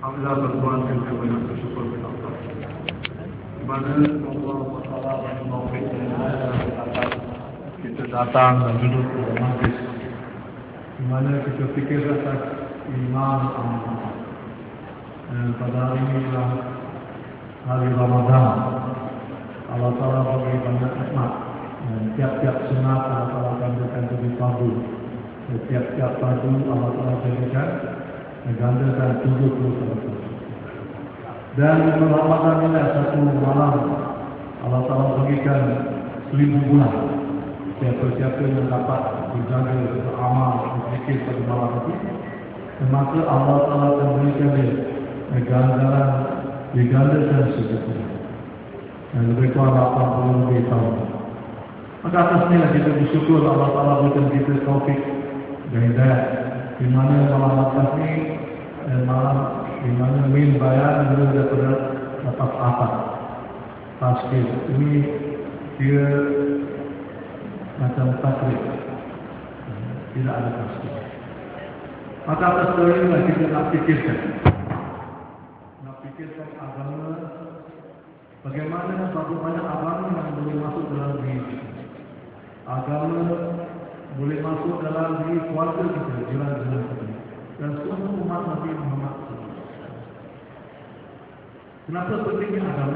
Alhamdulillah berbuat yang banyak bersyukur kepada Allah. Di mana Allah SWT yang taufik dan hidayah kita datang dan duduk di majlis. Di mana kita fikir atas iman Allah. Dan pada hari ini adalah hari Ramadan. Allah Taala beri banyak nikmat. Dan tiap-tiap sunat Allah Taala gandakan jadi fardu. Tiap-tiap fardu Allah Taala jadikan gandakan 70%. Dan Ramadan ini satu malam Allah Taala bagikan 1000 bulan. Siapa-siapa yang dapat dijaga beramal berzikir pada malam itu, maka Allah Taala akan berikan dia gandaran digandakan segitu. Dan lebih kurang 80 lebih tahun. Maka atasnya kita bersyukur Allah Taala berikan kita taufik dan hidayah. Di mana malam atas ini malam di mana min bayan dulu daripada atas atas tasbih ini dia macam tasbih tidak ada tasbih. Maka atas ini kita nak fikirkan agama, bagaimana banyak agama yang boleh masuk dalam diri agama boleh masuk dalam diri keluarga kita, jiran-jiran kita dan semua umat Nabi Muhammad. Kenapa pentingnya agama?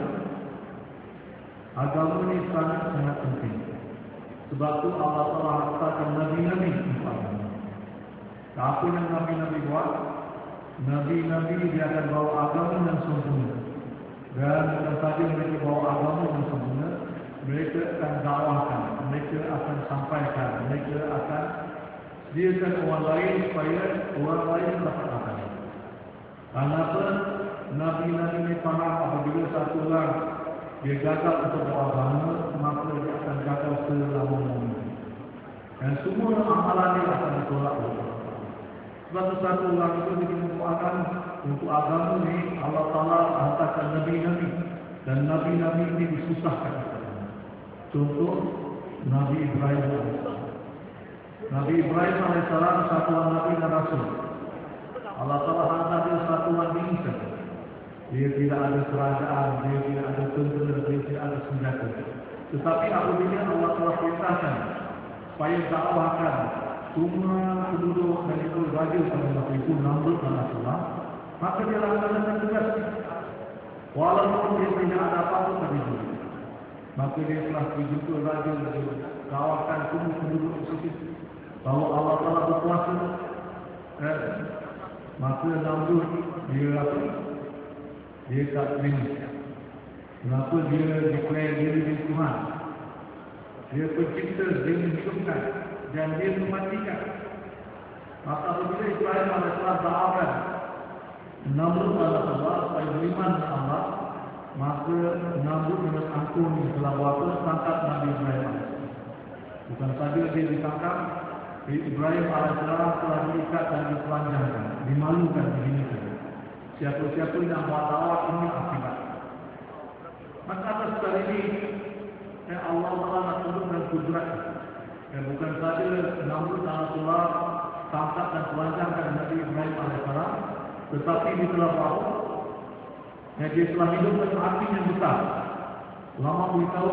Agama ini sangat penting. Sebab itu Allah Taala hantarkan Nabi-Nabi kepada. Apa yang Nabi-Nabi buat? Nabi-Nabi dia akan bawa agama yang sempurna. Dan bukan saja mereka bawa agama yang sempurna, mereka akan dakwahkan, mereka akan sampaikan, mereka akan sediakan orang lain supaya orang lain dapat akan. Kenapa Nabi-Nabi ini faham apabila satu orang dia gagal untuk beragama, maka dia akan gagal selama-lamanya. Dan semua amalan dia akan ditolak oleh Allah. Sebab satu orang itu dikenal untuk agama ini Allah Taala hantarkan Nabi-Nabi dan Nabi-Nabi ini disusahkan. Contoh Nabi Ibrahim AS. Nabi Ibrahim AS satuan Nabi dan Rasul. Allah Taala hantar dia satuan bangsa. Dia tidak ada kerajaan, dia tidak ada tentera, dia tidak ada senjata. Tetapi apabila Allah Taala perintahkan supaya dakwahkan semua penduduk dan itu raja pada masa itu Namrud dan Rasulullah, maka dia laksanakan tugas. Walaupun dia tidak ada apa-apa pada diri, maka dia telah dijumpa raja dan kawakan semua penduduk tersebut bahawa Allah Taala berkuasa. Maka Namrud dia apa? Dia tak terima. Kenapa dia declare diri Tuhan? Dia pencipta, dia menghidupkan dan dia mematikan. Maka apabila Ibrahim AS doakan Namrud Allah supaya beriman kepada Allah, maka Namrud dengan ampun telah berapa tangkap Nabi Ibrahim AS. Bukan saja dia ditangkap, Ibrahim AS telah diikat dan ditelanjangkan, dimalukan, dihinakan. Siapa-siapa yang buat dakwah ini akibat. Maka atas sekali ini Allah Taala nak tunjukkan kudrat. Bukan saja Namrud dan Rasulullah tangkap dan telanjangkan Nabi Ibrahim AS, tetapi dia telah bawa dia telah hidup dengan api yang besar. Lama beritahu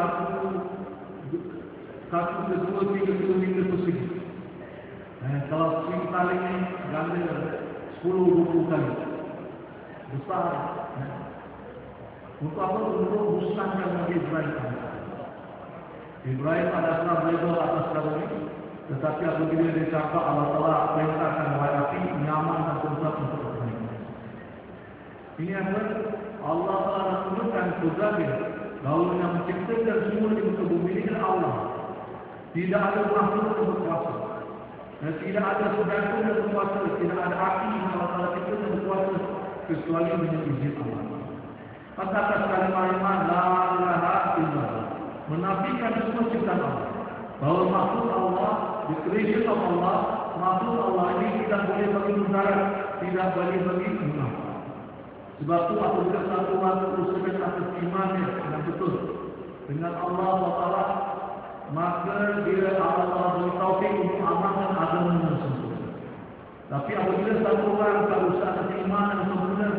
satu kedua tiga kilometer persegi. Kalau swing tali ini ganda 10-20 kali besar. Untuk apa? Untuk musnahkan Nabi Ibrahim AS. Ibrahim AS redha atas perkara ini, tetapi apabila dia cakap Allah Taala perintahkan wahai api nyaman dan tempat untuk bermain. Ini apa? Allah Taala tunjukkan kudratnya bahawa yang menciptakan semua di muka bumi ini adalah Allah. Tidak ada makhluk yang berkuasa. Dan tidak ada sesuatu yang berkuasa, tidak ada api yang Allah Taala cipta yang berkuasa kecuali dengan izin Allah. Maka atas kalimat la ilaha illallah menafikan semua ciptaan Allah. Bahawa makhluk Allah, the creation of Allah, makhluk Allah ini tidak boleh bagi mudarat, tidak boleh bagi munafik. Sebab itu apabila satu orang berusaha atas imannya yang betul dengan Allah SWT, maka dia Allah beri taufik untuk amalkan agama yang sempurna. Tapi apabila satu orang tak usaha atas iman yang sempurna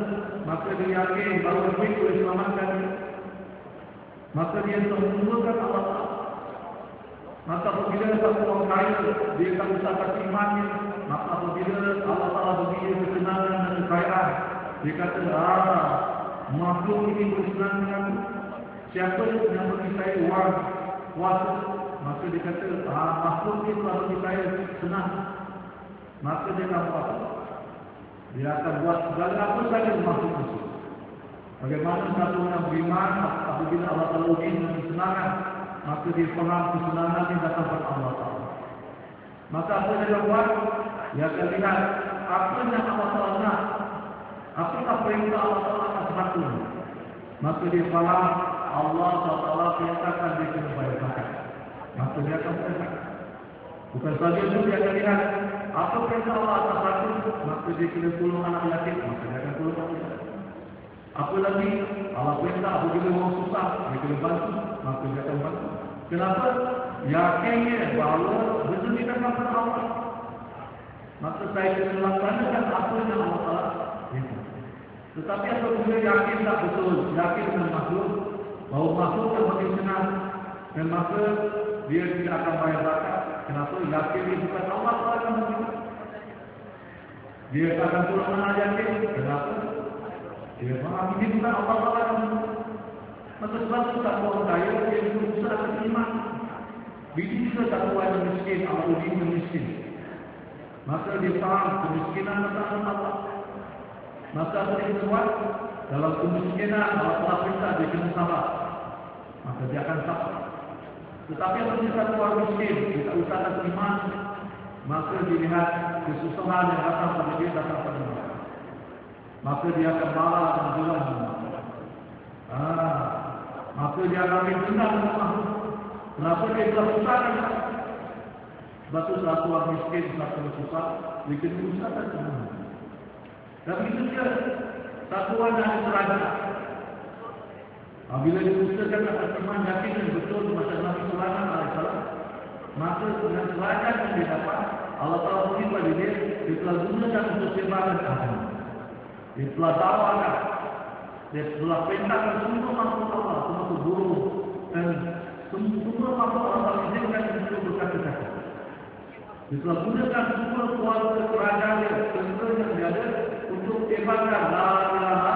yakin bahawa duit boleh selamatkan dia, maka dia mengumpulkan Allah Ta'ala. Maka apabila satu orang kaya, dia akan usahakan imannya. Maka apabila Allah Ta'ala bagi dia kesenangan dan kekayaan, dia kata, makhluk ini bersenang dengan siapa yang bagi saya wang, kuasa. Maka dia kata, makhluk ini telah bagi saya senang. Maka dia akan buat apa? Dia akan buat segala apa saja makhluk itu. Bagaimana satu yang beriman, apabila Allah Ta'ala uji dengan kesenangan, maka dia faham kesenangan yang datang dari Allah Ta'ala. Maka apa yang dia buat? Dia akan lihat apa yang Allah Ta'ala nak, apakah perintah Allah Ta'ala akan sempurna. Maka dia faham Allah Ta'ala perintahkan dia kena bayar zakat. Maka dia akan bayar zakat. Bukan saja itu, dia akan lihat apa perintah Allah akan sempurna, maka dia kena tolong anak yatim, maka dia akan tolong anak yatim. Apa lagi? Allah perintah apabila orang susah, dia kena bantu, maka dia akan bantu. Kenapa? Yakinnya bahawa benda ni datang daripada Allah. Maka saya kena laksanakan apa yang Allah Ta'ala perintah. Tetapi apabila yakin tak betul, yakin dengan makhluk, bahawa makhluk yang makin senang, dan maka dia tidak akan bayar zakat. Kenapa? Yakin dia bukan Allah Ta'ala yang memberikan. Dia akan tolong anak yakin. Kenapa? Dia faham ini bukan Allah Ta'ala yang memberikan. Maka sebab itu tak orang kaya, dia berusaha beriman. Biji juga tak orang yang miskin, atau dia miskin. Maka dia faham kemiskinan datang Allah. Maka apa dia buat? Dalam kemiskinan, Allah Ta'ala perintah dia kena sabar. Maka dia akan sabar. Tetapi apabila satu orang miskin, dia tak usahakan iman, maka dilihat kesusahan yang datang pada dia datang pada dia. Maka dia akan marah dan geram. Maka dia akan dendam dengan makhluk. Kenapa dia telah usahakan? Sebab itu satu orang miskin, satu orang susah, dia kena usahakan iman. Dan begitu dia, satu orang yang serajah. Bila diusahakan atas iman, yakin dan betul macam Nabi Sulaiman AS, maka dengan serajah yang dia dapat, Allah Ta'ala beri pada dia telah gunakan untuk sebarkan agama. Dia telah dakwakan, dia telah perintahkan semua makhluk Allah, termasuk burung dan semua makhluk Allah izinkan untuk berkata-kata. Dia telah gunakan semua kuasa kerajaan dia, tentera yang dia ada untuk sebarkan la ilaha.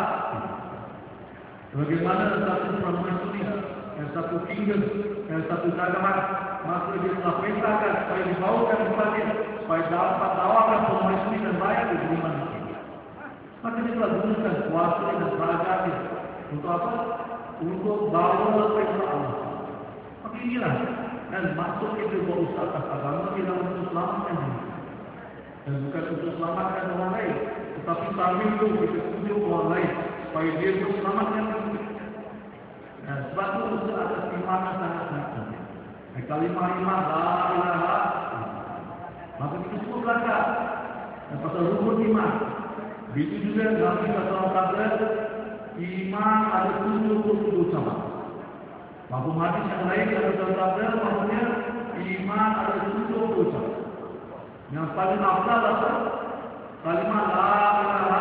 Bagaimana satu permaisuri, yang satu kingdom, yang satu jagaman, maka dia telah perintahkan supaya dibawakan kepada supaya dapat dawakan permaisuri dan bayar di beriman. Maka dia telah gunakan kuasa dan kerajaan dia untuk apa? Untuk bawa perintah Allah. Maka inilah, dan maksud kita berusaha atas agama ialah untuk selamatkan diri. Dan bukan untuk selamatkan orang lain, tetapi sambil itu kita tunjuk orang lain supaya dia berselamatkan diri. Dan sebab itu usaha atas iman sangat-sangat penting. Kalimah iman la ilaha. Maka kita semua belajar dan pasal rukun iman. Begitu juga Nabi SAW kata iman ada 77 cabang. Mahfum hadis yang lain Nabi SAW kata maksudnya iman ada 70 cabang. Yang paling afdal adalah kalimah la ilaha.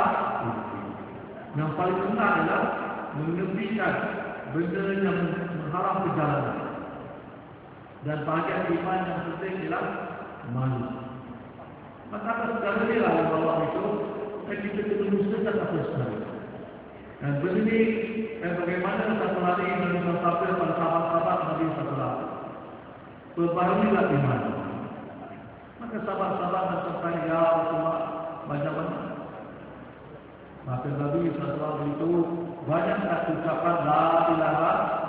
Yang paling rendah adalah menepikan benda yang mengharam perjalanan. Dan bahagian iman yang penting ialah malu. Maka segala dia lah yang bawa itu, dan kita kena usahakan apa sekali. Dan benda ini, dan bagaimana satu hari Nabi SAW pada sahabat-sahabat Nabi SAW. Perbahagilah iman. Maka sahabat-sahabat dan bertanya, ya Rasulullah, bagaimana? Maka Nabi SAW itu banyak ucapan la ilaha.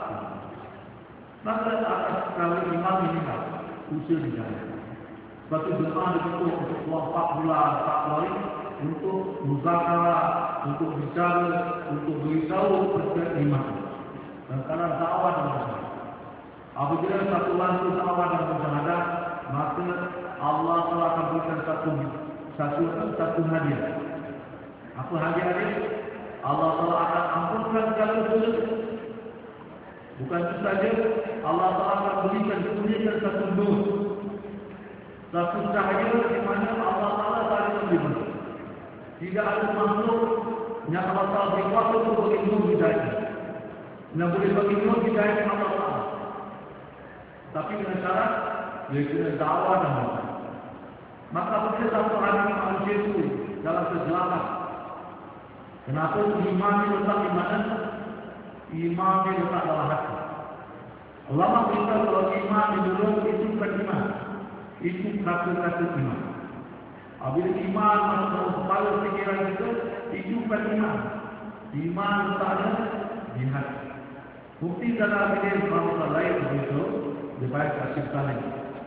Maka atas sekali imam ini lah usaha dijalankan. Sebab itu jemaah dibentuk untuk keluar 4 bulan, 4 hari untuk muzakarah, untuk bicara, untuk beritahu kepada imam. Dan karena dakwah dan musyahadah. Apabila satu lantu dakwah dan musyahadah, maka Allah telah akan berikan satu hadiah. Apa hadiah dia? Allah telah akan ampunkan segala dosa. Bukan itu saja, Allah Ta'ala akan berikan kemuliaan satu nur, satu cahaya di mana Allah Ta'ala saling memberi. Tidak ada makhluk yang Allah Ta'ala beri kuasa untuk bagi nur hidayah. Dan boleh bagi nur hidayah Allah Ta'ala. Tapi dengan syarat, dia kena dakwah dan makan. Maka apabila satu hari manusia itu dalam kegelapan, kenapa iman dia letak di mana? Iman dia letak dalam hati. Ulama beritahu kalau iman di mulut itu bukan iman. Itu kata-kata iman. Apabila iman masuk dalam kepala fikiran kita, itu bukan iman. Iman letaknya di hati. Bukti dalam hadis Rasulullah lain begitu, dibaik kasih saling.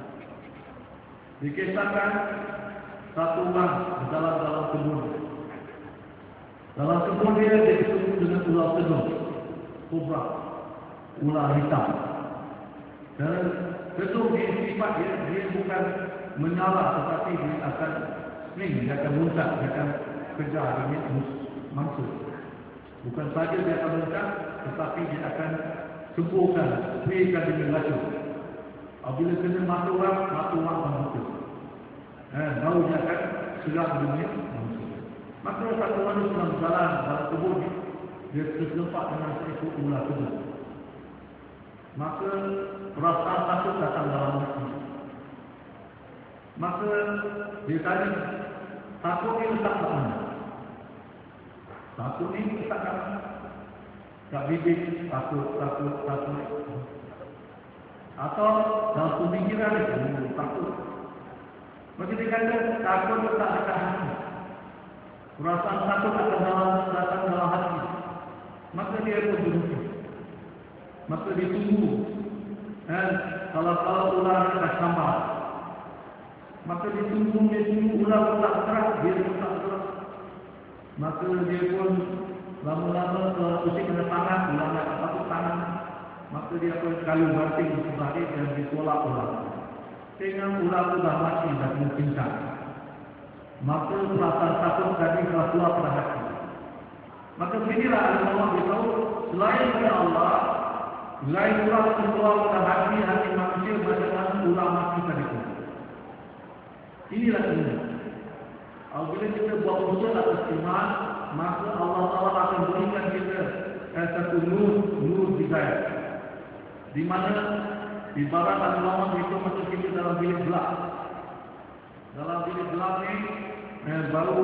Dikisahkan satu orang di dalam kebun. Dalam kebun dia disebut dengan ular tegur, kobra, ular hitam. Dan tegur dia sifat dia bukan menyala, tetapi dia akan sling, dia akan muncak, dia akan kejar dengan mangsa. Bukan saja dia akan muncak, tetapi dia akan sembuhkan, spraykan dengan racun. Apabila kena mata orang membuka. Baru dia akan serang dunia manusia. Maka satu manusia dalam jalan dalam kebun, dia terserempak dengan seekor ular tegur. Maka perasaan takut datang dalam hati. Maka dia tanya, takut ni letak kat mana? Takut ni letak kat mana? Kat bibir, takut. Atau dalam pemikiran dia, takut. Maka dia kata, takut letak dekat hati. Perasaan takut akan datang dalam hati. Maka dia pun berhenti. Maka dia tunggu. Kalau ular dah sambar. Maka dia tunggu ular tak gerak, dia tak gerak. Maka dia pun lama-lama usik kena tangan, ular nak takut tangan. Maka dia pun kayu banting di sebelah dia dan ditolak ular. Tengok ular itu dah mati, dah kena pincang. Maka perasaan takut tadi telah keluar pada hati. Maka beginilah Allah beritahu, selain pada Allah, selain ular keluar pada hati manusia, macam ular mati pada kita. Inilah ini. Apabila kita buat usaha atas iman, maka Allah Taala akan berikan kita satu nur hidayah. Di mana ibarat ulama itu macam kita dalam bilik gelap. Dalam bilik gelap ni baru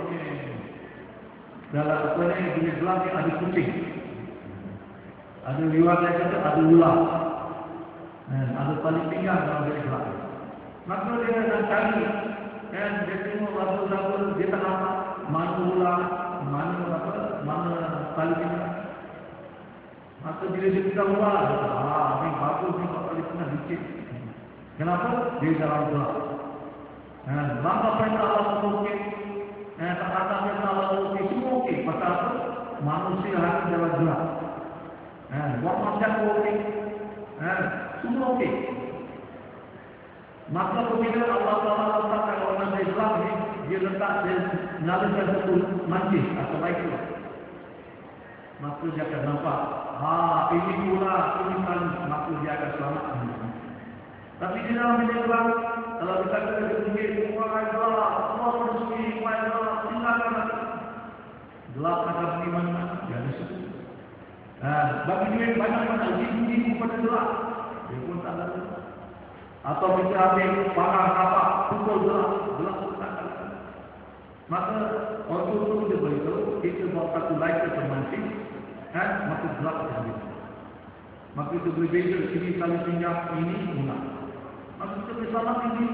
dalam bilik gelap ni ada kucing. Ada liwat yang kata ada ular. Ada paling pinggang dalam bilik gelap. Maka dia akan cari, dia tengok lagu-lagu, dia tak nampak mana ular, mana tali pinggang. Maka bila dia kita ular, dia kata, ini bagus ni tali pinggang dikit. Kenapa? Dia dalam gelap. Maka perintah Allah okey, tak kata perintah Allah okey, semua okey. Pasal apa? Manusia hati dalam gelap. Buat masyarakat okey, semua okey. Maka apabila Allah Taala letakkan orang Islam ni, dia nyalakan satu majlis atau baik. Maka dia akan nampak, ini pula, ini kan, maka dia akan selamat. Tapi di dalam bilik gelap, kalau kita kata dia wahai gelap, Allah bersih, wahai gelap, tinggalkan aku. Gelap akan pergi mana? Dia ada situ. Bagi dia banyak mana, jibu-jibu pada gelap. Dia pun tak ada. Atau kita ambil parang kapak, pukul gelap tak. Maka waktu itu dia beritahu, kita buat satu light ke mancing, maka gelap terjadi. Maka itu berbeza, sini kali pinjam, ini guna. Maka kita bersama ini.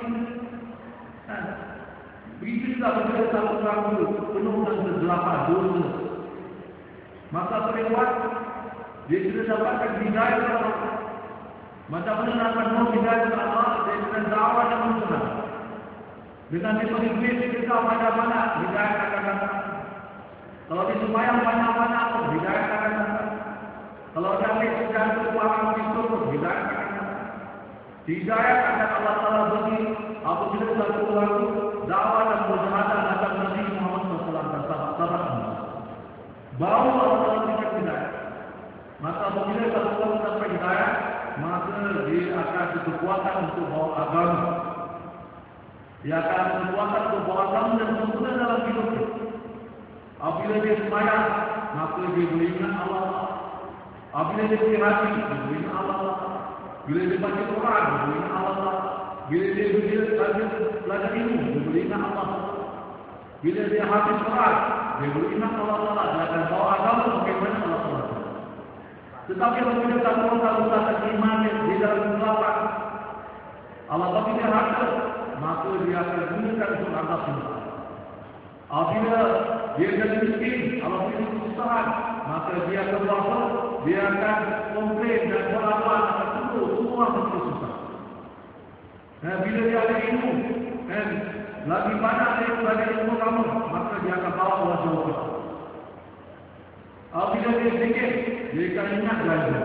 Begitu juga berbeza satu orang penuh dengan kegelapan, dosa. Maka perempuan, dia sudah dapatkan hidayah kepada Allah. Macam mana nak penuh hidayah kepada Allah dengan dakwah dan usaha. Dengan diberi duit kita banyak-banyak, hidayah akan datang. Kalau disembahyang banyak-banyak, hidayah akan datang. Kalau dia ambil sejarah keuangan itu, hidayah akan datang. Hidayah akan Allah Taala bagi apabila satu orang dakwah dan mujahadah akan Nabi Muhammad SAW dan sahabat-sahabat. Baru Allah Taala berikan hidayah. Maka apabila satu orang dapat hidayah, maka dia akan berkekuatan untuk bawa agama. Dia akan berkekuatan untuk bawa agama dan sempurna dalam hidupnya. Apabila dia sembahyang, maka dia boleh ingat Allah. Apabila dia berhati, dia boleh ingat Allah. Bila dia baca Quran, dia boleh ingat Allah. Bila dia belajar ilmu, dia boleh ingat Allah. Bila dia habis Quran, dia boleh ingat Allah Taala. Dia akan bawa agama bagaimana Allah Taala. Tetapi apabila satu orang tak iman di dalam kegelapan, Allah bagi dia harta, maka dia akan gunakan untuk anggap semua. Apabila dia jadi miskin, Allah beri kesusahan, maka dia akan berapa? Dia akan komplain dan berlawan akan semua makin susah. Bila dia ada ilmu, lagi banyak dia belajar ilmu kamu, maka dia akan bawa Allah jauh ke. Apabila dia sedikit, dia akan ingat belajar.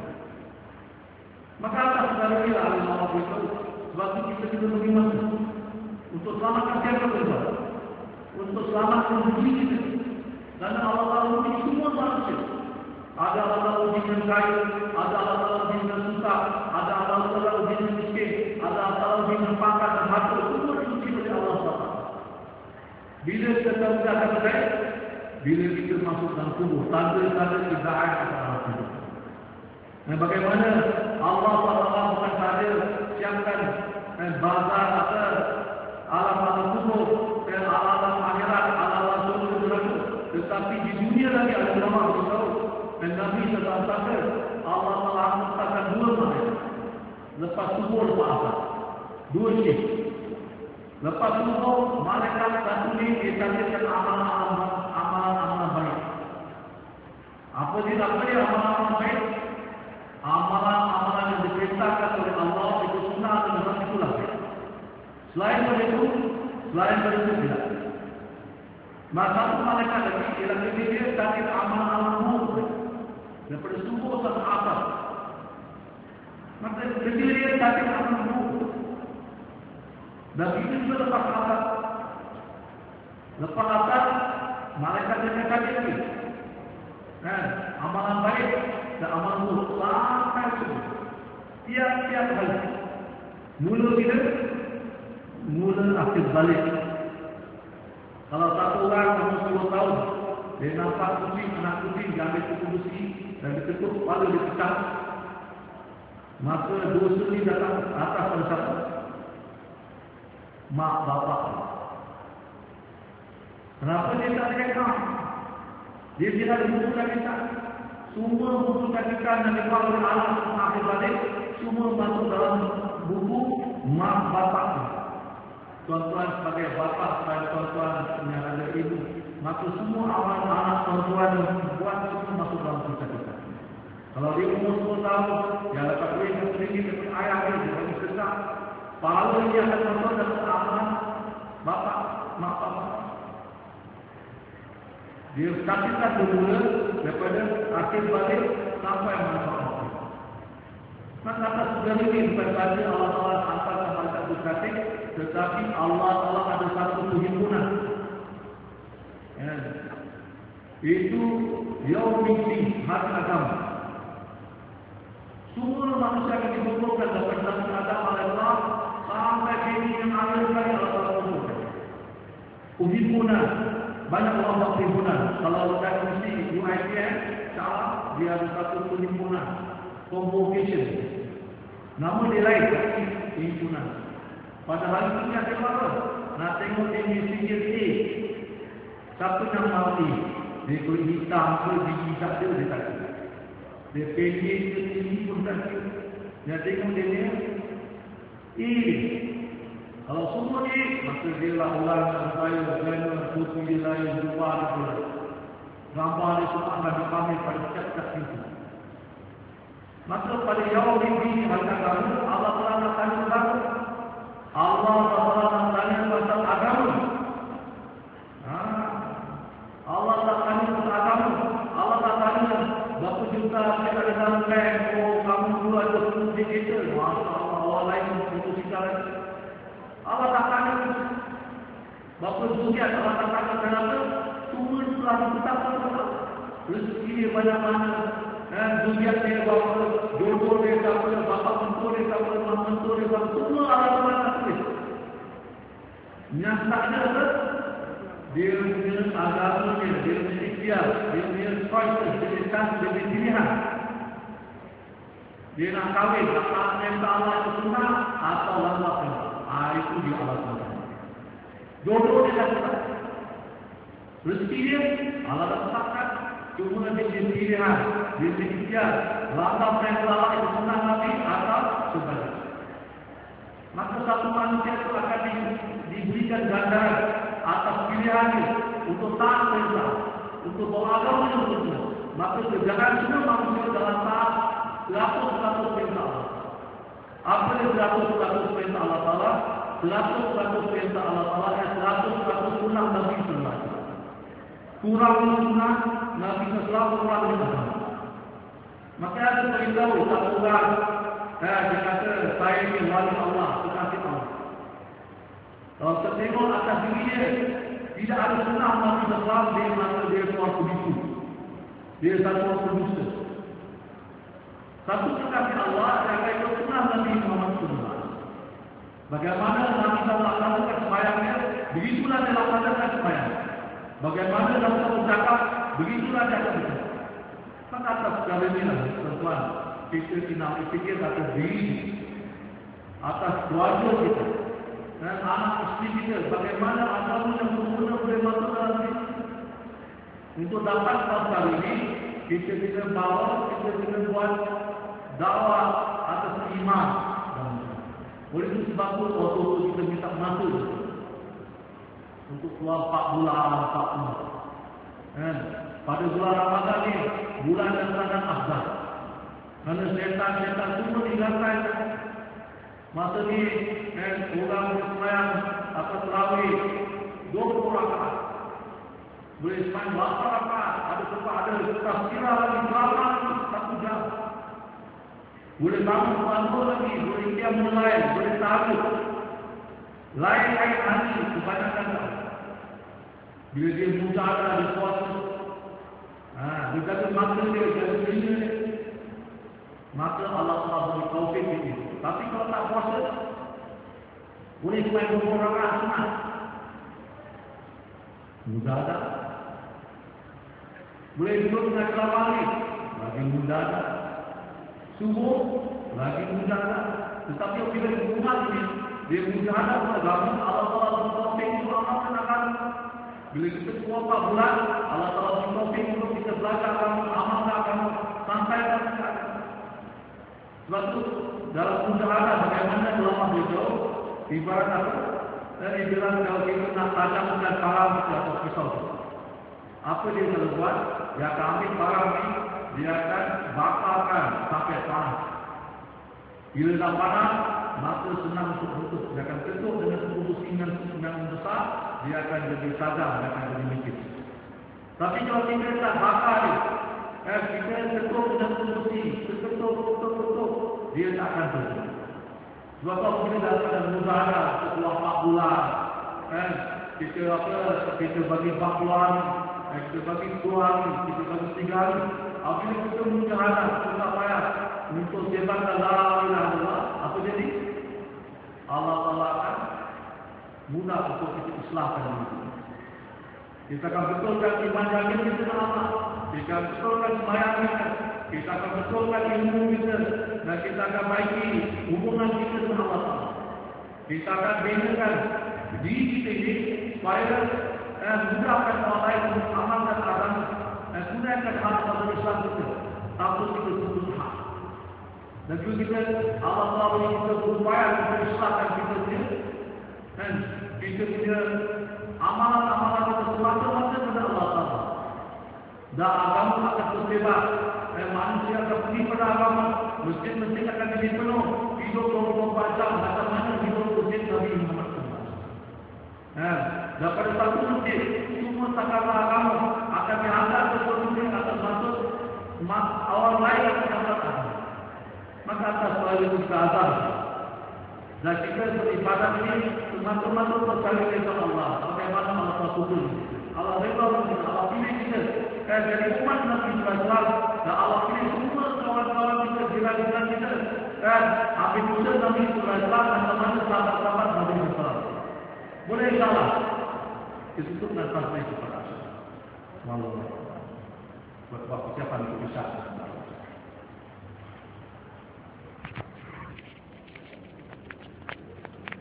Maka atas segala bila Allah beritahu, sebab itu kita beri masa untuk selamatkan siapa saja, untuk selamatkan diri kita. Karena Allah Taala uji semua manusia. Ada Allah Taala uji dengan kaya, ada Allah Taala uji dengan susah, ada Allah Taala uji dengan miskin, ada Allah Taala uji dengan pangkat dan harta. Semua diuji oleh Allah Taala. Bila kita mengatakan baik, bila kita masuk dalam tubuh, tanda-tanda keadaan akan hidup. Dan bagaimana Allah Taala bukan sahaja siapkan bazar atau alam-alam tubuh dan alam-alam akhirat, alam-alam surga neraka, tetapi di dunia lagi ada ulama beritahu dan Nabi SAW Allah Taala menciptakan dua malaikat lepas subuh lepas asar, dua shift. Lepas subuh malaikat satu ni dicatatkan amalan-amalan baik. Apa dia nak beri amalan-amalan baik? Amalan-amalan yang diperintahkan oleh Allah itu sunnah dan memang itulah. Selain daripada itu tidak. Maka satu malaikat lagi ialah dia catat amalan-amalan buruk daripada subuh sampai asar. Maka ketika dia catat amalan buruk, dan itu juga lepas asar. Lepas asar, malaikat dia catat lagi. Amalan baik dan amalan buruk sampai subuh. Tiap-tiap hari. Mula bila? Mula akhir balik. Kalau satu orang umur 10 tahun, dia nampak kucing, anak kucing, dia ambil kuku besi dan diketuk kepala dia pecah. Maka dosa ni datang atas pada siapa? Mak bapak. Kenapa dia tak rekam? Dia tidak dibutuhkan kita. Semua butuhkan kita dan dibuat oleh Allah akhir balik. Semua masuk dalam buku mak bapak. Tuan-tuan sebagai bapa dan tuan-tuan yang ada ibu, maka semua amal anak tuan-tuan buat semua masuk dalam kita. Kalau dia umur 10 tahun, dia dapat duit sedikit daripada ayah dia, dia bagi sedekah. Pahala dia akan masuk dalam amal bapa, mak bapak. Dia catatkan bermula daripada akhir balik sampai masuk. Maka atas segala ini bukan sahaja Allah Taala hantarkan malaikat berkati, tetapi Allah Taala ada satu perhimpunan. Itu Yaumid hari agama. Semua manusia akan dikumpulkan dapat satu agama Allah sampai kini yang akhir kali Allah Taala kumpulkan. Perhimpunan, banyak orang buat perhimpunan. Kalau kita mesti UITM, insyaAllah dia ada satu perhimpunan, convocation. Nama dia lain, tapi himpunan. Pada hari ini ada apa? Nak tengok dia ni sijil A. Siapa yang mati? Dia kulit hitam ke, biji tak ada, dia tak ada. Dia pendek ke, tinggi pun tak ada. Dia tengok dia ni A. Kalau semua A, maka dia lah orang yang saya, gana, putih dia lain, lupa dia pula. Gambar dia semua akan dipamer pada setiap pintu. Maka pada jauh ini hari agama, Allah Taala nak tanya tentang Allah Taala nak tanya tentang agama. Allah tak tanya tentang agama. Allah tak tanya berapa juta kita ada dalam bank. Oh, kamu dulu ada 10 digital. Masya Allah, orang lain motosikal. Allah tak tanya berapa zukiat. Allah tak tanya kenapa. Semua telah ditetapkan Allah. Rezeki dia banyak mana. Zukiat dia berapa, jodoh dia berapa, bapak mentua dia berapa, mak mentua dia berapa, semua Allah Taala tulis. Yang tak ada apa? dia punya agamanya, dia punya ikhtiar, dia punya choices, dia punya chance, dia punya pilihan. Dia nak kahwin, nak minta Allah itu sunnah atau lambat. Itu dia Allah SWT. Jodoh dia dah tetap. Rezeki dia, Allah dah tetapkan. Cuma dia punya pilihan, dia punya ikhtiar. Lambat minta Allah itu sunnah Nabi atau sebaliknya. Maka satu manusia itu akan diberikan gandaran atas pilihannya untuk taat perintah, untuk bawa agama yang benar. Maka jangan semua manusia dalam taat 100% perintah Allah. Apa yang 100% perintah Allah Taala? 100% perintah Allah Taala dan 100% sunnah Nabi Sallallahu Alaihi Wasallam. Kurang sunnah Nabi Sallallahu Alaihi Wasallam. Maka ada beritahu satu orang. Dia kata, saya ini wali Allah, kekasih Allah. Kalau tertengok atas diri dia, tidak ada sunnah Nabi SAW, dia maka dia seorang penipu. Dia satu orang pendusta. Satu kekasih Allah, dia akan ikut sunnah Nabi Muhammad SAW. Bagaimana Nabi SAW lakukan sembahyangnya, begitulah dia lakukan sembahyang. Bagaimana Nabi bercakap, begitulah dia akan bercakap. Maka atas segala inilah, tuan-tuan, kita kena fikir atas diri, atas keluarga kita dan anak isteri kita, bagaimana agama yang sempurna boleh masuk dalam diri. Untuk dapat pasal ini, kita kena bawa, kita kena buat dakwah atas iman. Oleh itu sebab itu waktu kita minta masuk untuk keluar 4 bulan, 4 bulan. Pada bulan Ramadan ni, bulan yang sangat afdal. Kerana syaitan-syaitan semua tinggalkan. Masa ni, orang bersemayang atau terawih 20 rakaat. Boleh semayang 8 rakaat. Ada tempat ada tafsirah lagi, drama lagi, 1 jam. Boleh bangun bangun lagi, boleh dia mulai, boleh tarik. Lain-lain hati, kebanyakan tak. Bila dia muda ada di puasa, dia kata mata dia, jaga telinga dia. Maka Allah SWT beri taufik itu. Tapi kalau tak puasa, boleh semain 20 rakaat sunat. Mudah tak? Boleh duduk dengan kelabari, lagi mudah tak? Subuh, lagi mudah tak? Tetapi bila di rumah ini, dia mudah tak? Namun Allah SWT beri taufik itu akan. Bila kita keluar 4 bulan, Allah SWT beri taufik untuk kita belajar agama, amalkan agama, sampai ke. Sebab itu dalam usaha bagaimana ulama beliau ibarat apa? Dan bilang kalau kita nak tajamkan parang atau pisau, apa dia akan buat? Dia akan ambil parang ini, dia akan bakarkan sampai panas. Bila dah panas, maka senang untuk putus. Dia akan ketuk dengan sebuah singan yang besar, dia akan jadi tajam, dia akan jadi nipis. Tapi kalau kita tak bakar dia, kita ketuk dengan kursi, ketuk, dia tak akan terjadi. Sebab kalau kita dalam mudah setelah 4 bulan, kita bagi 4 bulan, kita bagi tuan, kita bagi 3 hari. Apabila kita mudah kita payah untuk sebarkan la ilaha illallah, apa jadi? Allah Taala akan mudah untuk kita islahkan diri. Kita akan betulkan iman yang kita dengan Allah. Kita akan betulkan sembahyang kita. Kita akan betulkan ilmu kita. Dan kita akan baiki hubungan kita dengan Allah Taala. Kita akan binakan diri kita ini supaya mudahkan orang lain untuk amalkan agama dan gunakan hak Islam kita. Tanpa kita sebut hak. Dan juga kita Allah Taala beri kita berupaya untuk islahkan kita ini. Dan kita punya amalan-amalan kita semata-mata kepada Allah Taala. Dan agama akan tersebar. Manusia akan pergi pada agama. Masjid-masjid akan jadi penuh. Hidup 24 jam. Macam mana hidup masjid Nabi Muhammad SAW. Daripada satu masjid, semua sakama agama akan dihantar ke satu masjid akan masuk orang lain akan datang. Maka atas soal itu kita azam. Dan kita beribadah ini semata-mata percaya kepada Allah. Bagaimana Allah Taala Allah reda kita, Allah pilih kita. Dari umat Nabi SAW dan Allah pilih semua kawan-kawan kita, jiran-jiran kita. Habis Musa Nabi SAW dan teman sahabat-sahabat Nabi SAW. Boleh insyaAllah. Ditutup dengan translasi kepada malu. Buat persiapan untuk bisa